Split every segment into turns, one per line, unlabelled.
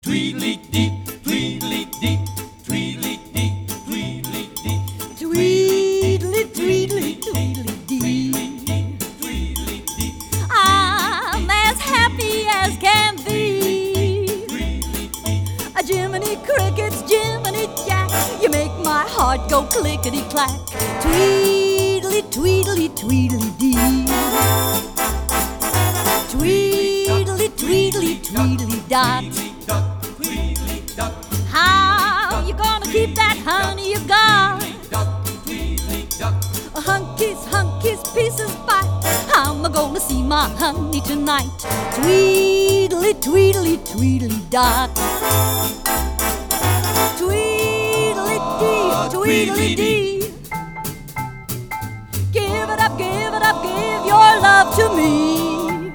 Tweedly-dee, tweedly-dee, tweedly-dee, tweedly-dee.
Tweedly, tweedly, tweedly-dee. I'm as happy as can be. A Jiminy Crickets, Jiminy Jack, you make my heart go clickety-clack. Tweedly, tweedly, tweedly-dee. Tweedly, tweedly, tweedly-dot. How you gonna keep that honey you got? Hunkies, pieces bite. How am I gonna see my honey tonight? Tweedly, tweedly, tweedly-dot. Tweedly-dee, tweedly-dee. Give it up, give your love to me.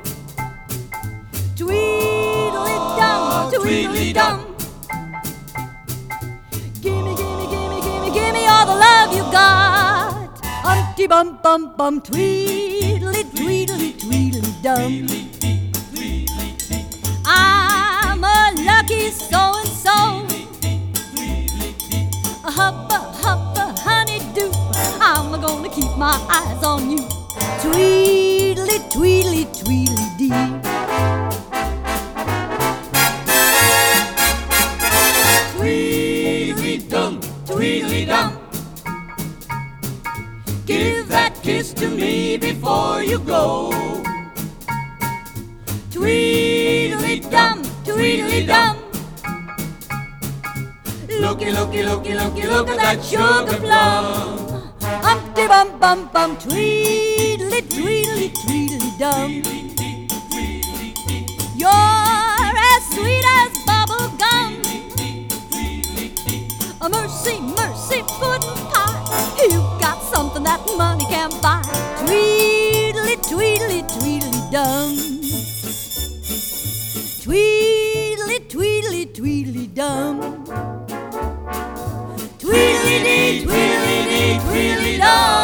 Tweedly-dum, tweedly-dum. Gimme all the love you got. Humpty bum bum bum, tweedly tweedly tweedly dum. I'm a lucky so and so. A huppa honey-do. I'm gonna keep my eyes on you. Tweedly tweedly tweedly dee.
Tweedly-dum, tweedly-dum. Give that kiss to me before you go.
Tweedly-dum, tweedly-dum.
Looky at that sugar plum.
Humpty bum bum bum, tweedly tweedly tweedly dum. You're as sweet as bubble gum. A mercy, pudding pie. You got something that money can't buy. Tweedly tweedly tweedly dum. Tweedly tweedly tweedly dum. Tweedly-dee, tweedly-dee, tweedly-dum.